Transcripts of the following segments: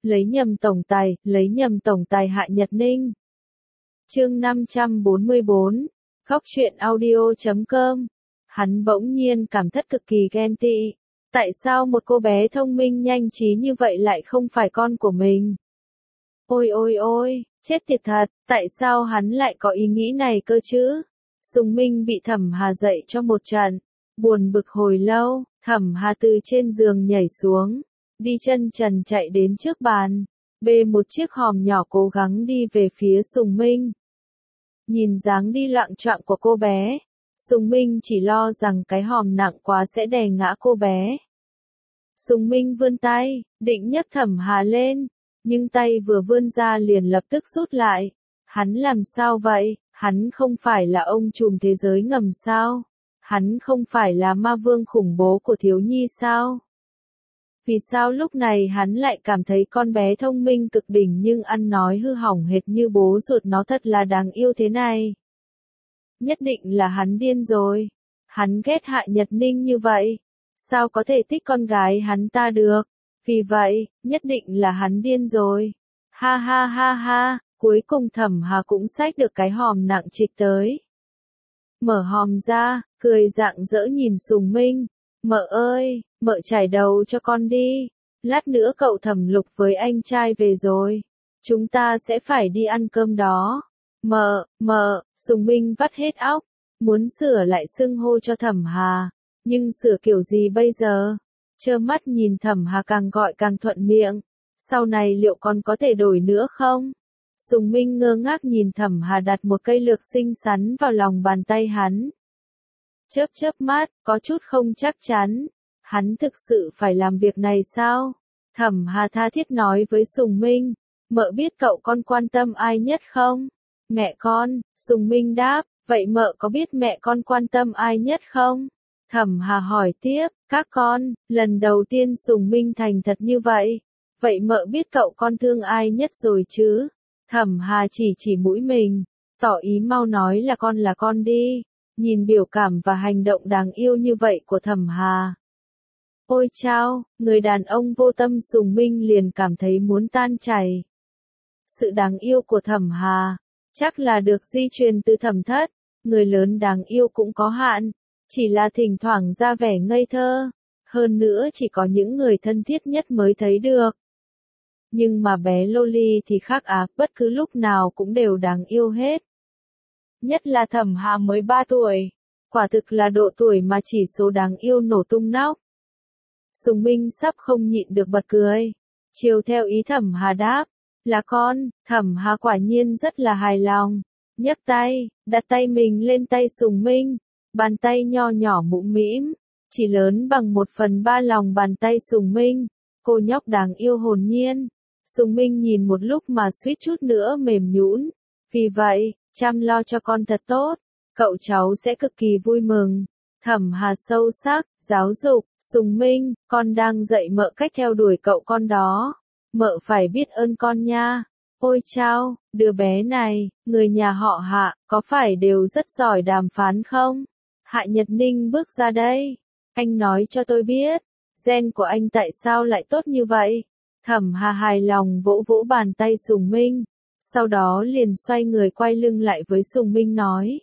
lấy nhầm tổng tài Hạ Nhật Ninh. Chương 544, Góc truyện audio.com. Hắn bỗng nhiên cảm thấy cực kỳ ghen tị. Tại sao một cô bé thông minh nhanh trí như vậy lại không phải con của mình? Ôi ôi ôi, chết tiệt thật, tại sao hắn lại có ý nghĩ này cơ chứ? Sùng Minh bị Thẩm Hà dạy cho một trận, buồn bực hồi lâu, Thẩm Hà từ trên giường nhảy xuống, đi chân trần chạy đến trước bàn, bê một chiếc hòm nhỏ cố gắng đi về phía Sùng Minh. Nhìn dáng đi loạng choạng của cô bé, Sùng Minh chỉ lo rằng cái hòm nặng quá sẽ đè ngã cô bé. Sùng Minh vươn tay, định nhấc Thẩm Hà lên, nhưng tay vừa vươn ra liền lập tức rút lại. Hắn làm sao vậy? Hắn không phải là ông trùm thế giới ngầm sao? Hắn không phải là ma vương khủng bố của thiếu nhi sao? Vì sao lúc này hắn lại cảm thấy con bé thông minh cực đỉnh nhưng ăn nói hư hỏng hệt như bố ruột nó thật là đáng yêu thế này? Nhất định là hắn điên rồi. Hắn ghét Hạ Nhật Ninh như vậy. Sao có thể thích con gái hắn ta được? Vì vậy, nhất định là hắn điên rồi. Ha ha ha ha, cuối cùng Thẩm Hà cũng xách được cái hòm nặng trịch tới. Mở hòm ra, cười rạng rỡ nhìn Sùng Minh. Mợ ơi, mợ trải đầu cho con đi. Lát nữa cậu Thẩm Lục với anh trai về rồi. Chúng ta sẽ phải đi ăn cơm đó. Mợ, Sùng Minh vắt hết óc. Muốn sửa lại xưng hô cho Thẩm Hà. Nhưng sửa kiểu gì bây giờ? Trơ mắt nhìn Thẩm Hà càng gọi càng thuận miệng. Sau này liệu còn có thể đổi nữa không? Sùng Minh ngơ ngác nhìn Thẩm Hà đặt một cây lược xinh xắn vào lòng bàn tay hắn. Chớp chớp mắt, có chút không chắc chắn. Hắn thực sự phải làm việc này sao? Thẩm Hà tha thiết nói với Sùng Minh. Mợ biết cậu con quan tâm ai nhất không? Mẹ con, Sùng Minh đáp. Vậy mợ có biết mẹ con quan tâm ai nhất không? Thẩm Hà hỏi tiếp, các con, lần đầu tiên Sùng Minh thành thật như vậy. Vậy mợ biết cậu con thương ai nhất rồi chứ? Thẩm Hà chỉ mũi mình, tỏ ý mau nói là con đi. Nhìn biểu cảm và hành động đáng yêu như vậy của Thẩm Hà. Ôi chao, người đàn ông vô tâm Sùng Minh liền cảm thấy muốn tan chảy. Sự đáng yêu của Thẩm Hà, chắc là được di truyền từ Thẩm Thất. Người lớn đáng yêu cũng có hạn. Chỉ là thỉnh thoảng ra vẻ ngây thơ, hơn nữa chỉ có những người thân thiết nhất mới thấy được. Nhưng mà bé Loli thì khác bất cứ lúc nào cũng đều đáng yêu hết. Nhất là Thẩm Hà mới 3 tuổi, quả thực là độ tuổi mà chỉ số đáng yêu nổ tung nóc. Sùng Minh sắp không nhịn được bật cười, chiều theo ý Thẩm Hà đáp, là con. Thẩm Hà quả nhiên rất là hài lòng, nhấc tay, đặt tay mình lên tay Sùng Minh. Bàn tay nho nhỏ mũm mĩm, chỉ lớn bằng 1/3 lòng bàn tay Sùng Minh. Cô nhóc đáng yêu hồn nhiên. Sùng Minh nhìn một lúc mà suýt chút nữa mềm nhũn. Vì vậy, chăm lo cho con thật tốt, cậu cháu sẽ cực kỳ vui mừng. Thẩm Hà sâu sắc, giáo dục, Sùng Minh, con đang dạy mợ cách theo đuổi cậu con đó. Mợ phải biết ơn con nha. Ôi chao, đứa bé này, người nhà họ Hạ, có phải đều rất giỏi đàm phán không? Hạ Nhật Ninh bước ra đây. Anh nói cho tôi biết, gen của anh tại sao lại tốt như vậy? Thẩm Hà hài lòng vỗ vỗ bàn tay Sùng Minh. Sau đó liền xoay người quay lưng lại với Sùng Minh nói.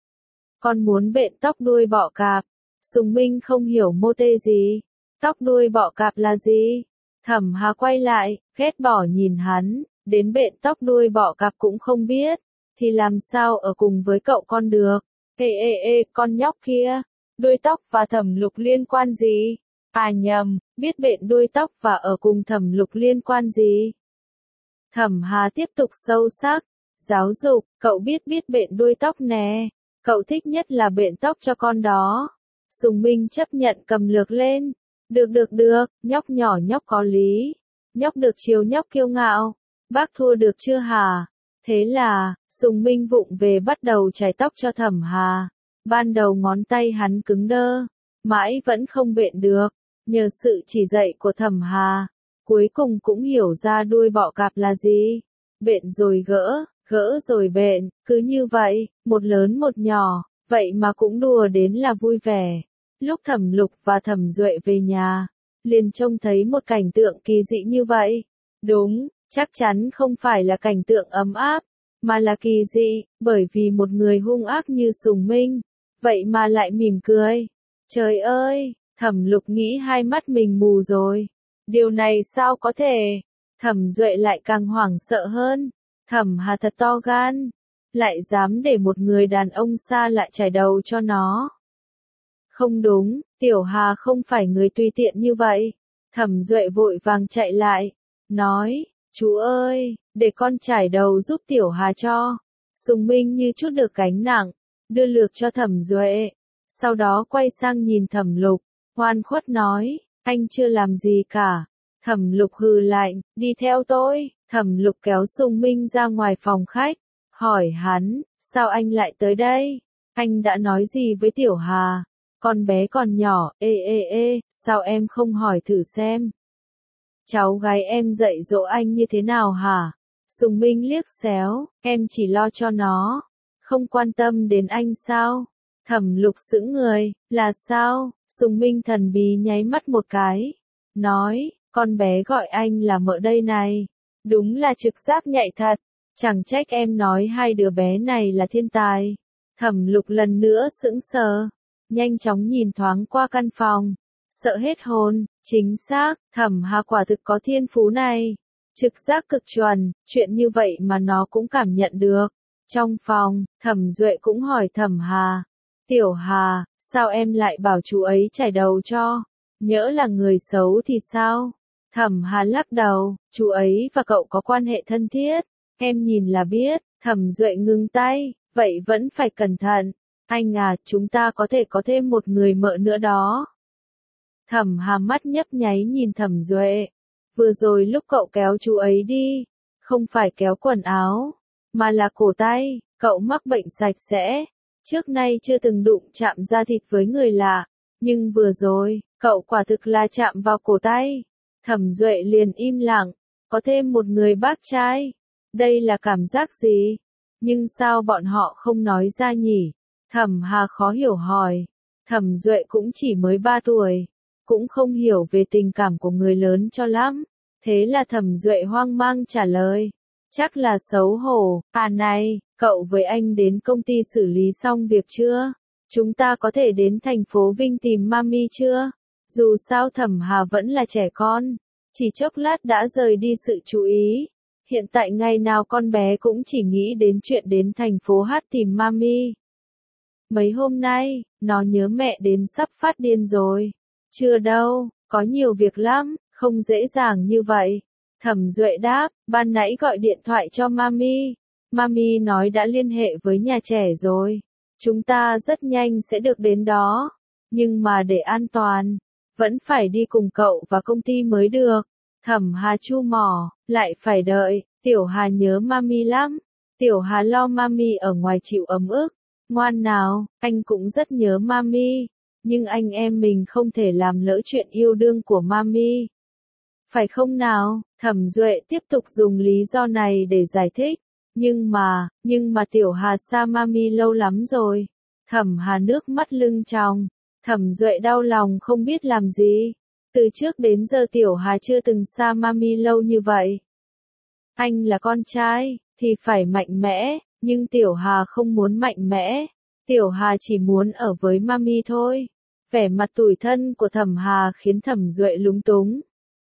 Con muốn bện tóc đuôi bọ cạp. Sùng Minh không hiểu mô tê gì. Tóc đuôi bọ cạp là gì? Thẩm Hà quay lại, ghét bỏ nhìn hắn. Đến bện tóc đuôi bọ cạp cũng không biết. Thì làm sao ở cùng với cậu con được? Ê, con nhóc kia, đuôi tóc và Thẩm Lục liên quan gì? À nhầm, biết bện đuôi tóc và ở cùng Thẩm Lục liên quan gì? Thẩm Hà tiếp tục sâu sắc, giáo dục, cậu biết bện đuôi tóc nè, cậu thích nhất là bện tóc cho con đó. Sùng Minh chấp nhận cầm lược lên, được, nhóc nhỏ nhóc có lý, nhóc được chiều nhóc kiêu ngạo, bác thua được chưa hả? Thế là, Sùng Minh vụng về bắt đầu chải tóc cho Thẩm Hà. Ban đầu ngón tay hắn cứng đơ, mãi vẫn không bện được. Nhờ sự chỉ dạy của Thẩm Hà, cuối cùng cũng hiểu ra đuôi bọ cạp là gì. Bện rồi gỡ rồi bện, cứ như vậy, một lớn một nhỏ, vậy mà cũng đùa đến là vui vẻ. Lúc Thẩm Lục và Thẩm Duệ về nhà, liền trông thấy một cảnh tượng kỳ dị như vậy. Đúng, chắc chắn không phải là cảnh tượng ấm áp, mà là kỳ dị, bởi vì một người hung ác như Sùng Minh, vậy mà lại mỉm cười. Trời ơi, Thẩm Lục nghĩ hai mắt mình mù rồi. Điều này sao có thể? Thẩm Duệ lại càng hoảng sợ hơn. Thẩm Hà thật to gan, lại dám để một người đàn ông xa lạ chải đầu cho nó. Không đúng, Tiểu Hà không phải người tùy tiện như vậy. Thẩm Duệ vội vàng chạy lại, nói, chú ơi, để con chải đầu giúp Tiểu Hà cho. Sùng Minh như chút được gánh nặng, đưa lược cho Thẩm Duệ. Sau đó quay sang nhìn Thẩm Lục, oan khuất nói, anh chưa làm gì cả. Thẩm Lục hừ lạnh, đi theo tôi. Thẩm Lục kéo Sùng Minh ra ngoài phòng khách, hỏi hắn, sao anh lại tới đây? Anh đã nói gì với Tiểu Hà? Con bé còn nhỏ, sao em không hỏi thử xem? Cháu gái em dạy dỗ anh như thế nào hả? Sùng Minh liếc xéo, em chỉ lo cho nó, không quan tâm đến anh sao? Thẩm Lục sững người, là sao? Sùng Minh thần bí nháy mắt một cái, nói, con bé gọi anh là mợ đây này. Đúng là trực giác nhạy thật, chẳng trách em nói hai đứa bé này là thiên tài. Thẩm Lục lần nữa sững sờ, nhanh chóng nhìn thoáng qua căn phòng, sợ hết hồn, chính xác, Thẩm Hà quả thực có thiên phú này. Trực giác cực chuẩn, chuyện như vậy mà nó cũng cảm nhận được. Trong phòng, Thẩm Duệ cũng hỏi Thẩm Hà, Tiểu Hà, sao em lại bảo chú ấy chải đầu cho? Nhỡ là người xấu thì sao? Thẩm Hà lắc đầu, chú ấy và cậu có quan hệ thân thiết, em nhìn là biết. Thẩm Duệ ngừng tay, vậy vẫn phải cẩn thận. Anh à, chúng ta có thể có thêm một người mợ nữa đó. Thẩm Hà mắt nhấp nháy nhìn Thẩm Duệ. Vừa rồi lúc cậu kéo chú ấy đi, không phải kéo quần áo, mà là cổ tay, cậu mắc bệnh sạch sẽ. Trước nay chưa từng đụng chạm da thịt với người lạ, nhưng vừa rồi, cậu quả thực là chạm vào cổ tay. Thẩm Duệ liền im lặng, có thêm một người bác trai. Đây là cảm giác gì? Nhưng sao bọn họ không nói ra nhỉ? Thẩm Hà khó hiểu hỏi. Thẩm Duệ cũng chỉ mới 3 tuổi, cũng không hiểu về tình cảm của người lớn cho lắm. Thế là Thẩm Duệ hoang mang trả lời. Chắc là xấu hổ. À này, cậu với anh đến công ty xử lý xong việc chưa? Chúng ta có thể đến thành phố Vinh tìm Mami chưa? Dù sao Thẩm Hà vẫn là trẻ con, chỉ chốc lát đã rời đi sự chú ý. Hiện tại ngày nào con bé cũng chỉ nghĩ đến chuyện đến thành phố Hát tìm Mami. Mấy hôm nay, nó nhớ mẹ đến sắp phát điên rồi. Chưa đâu, có nhiều việc lắm, không dễ dàng như vậy. Thẩm Duệ đáp, ban nãy gọi điện thoại cho Mami. Mami nói đã liên hệ với nhà trẻ rồi. Chúng ta rất nhanh sẽ được đến đó. Nhưng mà để an toàn, vẫn phải đi cùng cậu và công ty mới được. Thẩm Hà chu mỏ, lại phải đợi. Tiểu Hà nhớ Mami lắm. Tiểu Hà lo Mami ở ngoài chịu ấm ức. Ngoan nào, anh cũng rất nhớ Mami. Nhưng anh em mình không thể làm lỡ chuyện yêu đương của Mami. Phải không nào? Thẩm Duệ tiếp tục dùng lý do này để giải thích. Nhưng mà Tiểu Hà xa Mami lâu lắm rồi. Thẩm Hà nước mắt lưng tròng. Thẩm Duệ đau lòng không biết làm gì. Từ trước đến giờ Tiểu Hà chưa từng xa Mami lâu như vậy. Anh là con trai, thì phải mạnh mẽ, nhưng Tiểu Hà không muốn mạnh mẽ. Tiểu Hà chỉ muốn ở với Mami thôi. Vẻ mặt tủi thân của Thẩm Hà khiến Thẩm Duệ lúng túng.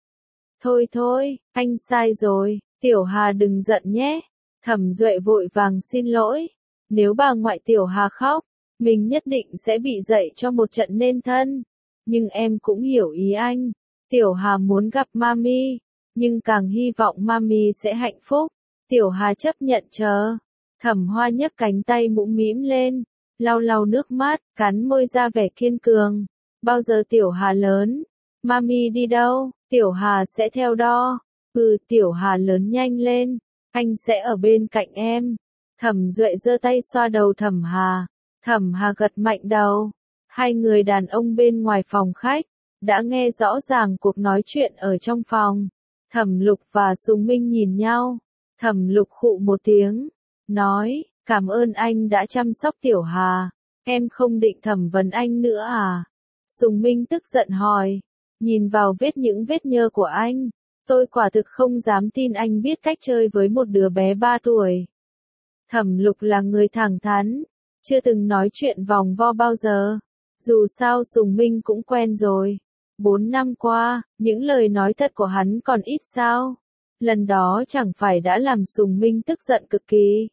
Thôi, anh sai rồi, Tiểu Hà đừng giận nhé. Thẩm Duệ vội vàng xin lỗi. Nếu bà ngoại Tiểu Hà khóc, mình nhất định sẽ bị dạy cho một trận nên thân. Nhưng em cũng hiểu ý anh. Tiểu Hà muốn gặp Mami, nhưng càng hy vọng Mami sẽ hạnh phúc. Tiểu Hà chấp nhận chờ. Thẩm Hoa nhấc cánh tay mũm mĩm lên, lau lau nước mắt, cắn môi ra vẻ kiên cường. Bao giờ Tiểu Hà lớn, Mami đi đâu, Tiểu Hà sẽ theo đó. Tiểu Hà lớn nhanh lên, anh sẽ ở bên cạnh em. Thẩm Duệ giơ tay xoa đầu Thẩm Hà. Thẩm Hà gật mạnh đầu. Hai người đàn ông bên ngoài phòng khách đã nghe rõ ràng cuộc nói chuyện ở trong phòng. Thẩm Lục và Sùng Minh nhìn nhau. Thẩm Lục khụ một tiếng, nói, cảm ơn anh đã chăm sóc Tiểu Hà. Em không định thẩm vấn anh nữa à? Sùng Minh tức giận hỏi, nhìn vào những vết nhơ của anh. Tôi quả thực không dám tin anh biết cách chơi với một đứa bé 3 tuổi. Thẩm Lục là người thẳng thắn, chưa từng nói chuyện vòng vo bao giờ. Dù sao Sùng Minh cũng quen rồi. 4 năm qua, những lời nói thật của hắn còn ít sao. Lần đó chẳng phải đã làm Sùng Minh tức giận cực kỳ.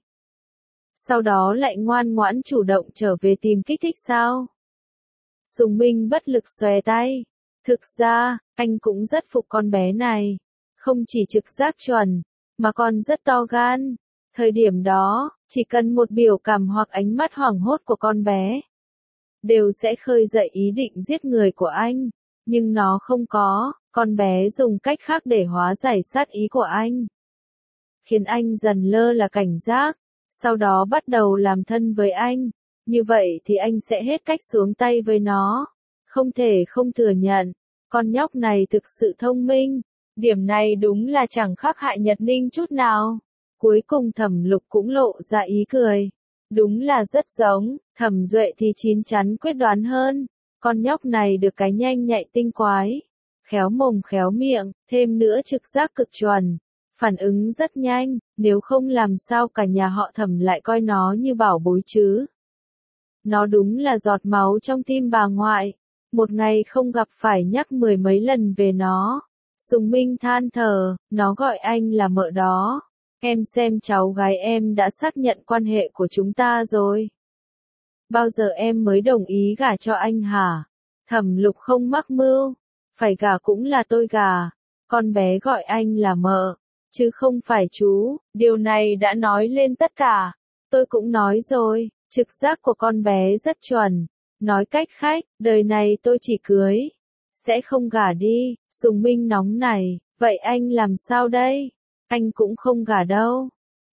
Sau đó lại ngoan ngoãn chủ động trở về tìm kích thích sao? Sùng Minh bất lực xòe tay. Thực ra, anh cũng rất phục con bé này. Không chỉ trực giác chuẩn, mà còn rất to gan. Thời điểm đó, chỉ cần một biểu cảm hoặc ánh mắt hoảng hốt của con bé, đều sẽ khơi dậy ý định giết người của anh. Nhưng nó không có, con bé dùng cách khác để hóa giải sát ý của anh. Khiến anh dần lơ là cảnh giác, sau đó bắt đầu làm thân với anh. Như vậy thì anh sẽ hết cách xuống tay với nó. Không thể không thừa nhận, con nhóc này thực sự thông minh. Điểm này đúng là chẳng khác hại Nhật Ninh chút nào. Cuối cùng Thẩm Lục cũng lộ ra ý cười. Đúng là rất giống, Thẩm Duệ thì chín chắn quyết đoán hơn. Con nhóc này được cái nhanh nhạy tinh quái. Khéo mồm khéo miệng, thêm nữa trực giác cực chuẩn. Phản ứng rất nhanh, nếu không làm sao cả nhà họ Thẩm lại coi nó như bảo bối chứ. Nó đúng là giọt máu trong tim bà ngoại. Một ngày không gặp phải nhắc 10 mấy lần về nó. Sùng Minh than thở, nó gọi anh là mợ đó. Em xem cháu gái em đã xác nhận quan hệ của chúng ta rồi. Bao giờ em mới đồng ý gả cho anh hả? Thẩm Lục không mắc mưu. Phải gả cũng là tôi gả. Con bé gọi anh là mợ, chứ không phải chú. Điều này đã nói lên tất cả. Tôi cũng nói rồi, trực giác của con bé rất chuẩn. Nói cách khác, đời này tôi chỉ cưới, sẽ không gả đi. Sùng Minh nóng này, vậy anh làm sao đây? Anh cũng không gả đâu.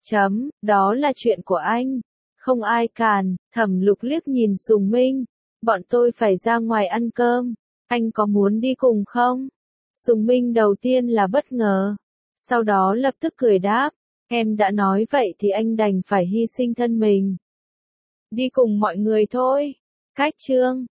Đó là chuyện của anh. Không ai cản. Thẩm Lục liếc nhìn Sùng Minh. Bọn tôi phải ra ngoài ăn cơm. Anh có muốn đi cùng không? Sùng Minh đầu tiên là bất ngờ. Sau đó lập tức cười đáp. Em đã nói vậy thì anh đành phải hy sinh thân mình. Đi cùng mọi người thôi. Cách chương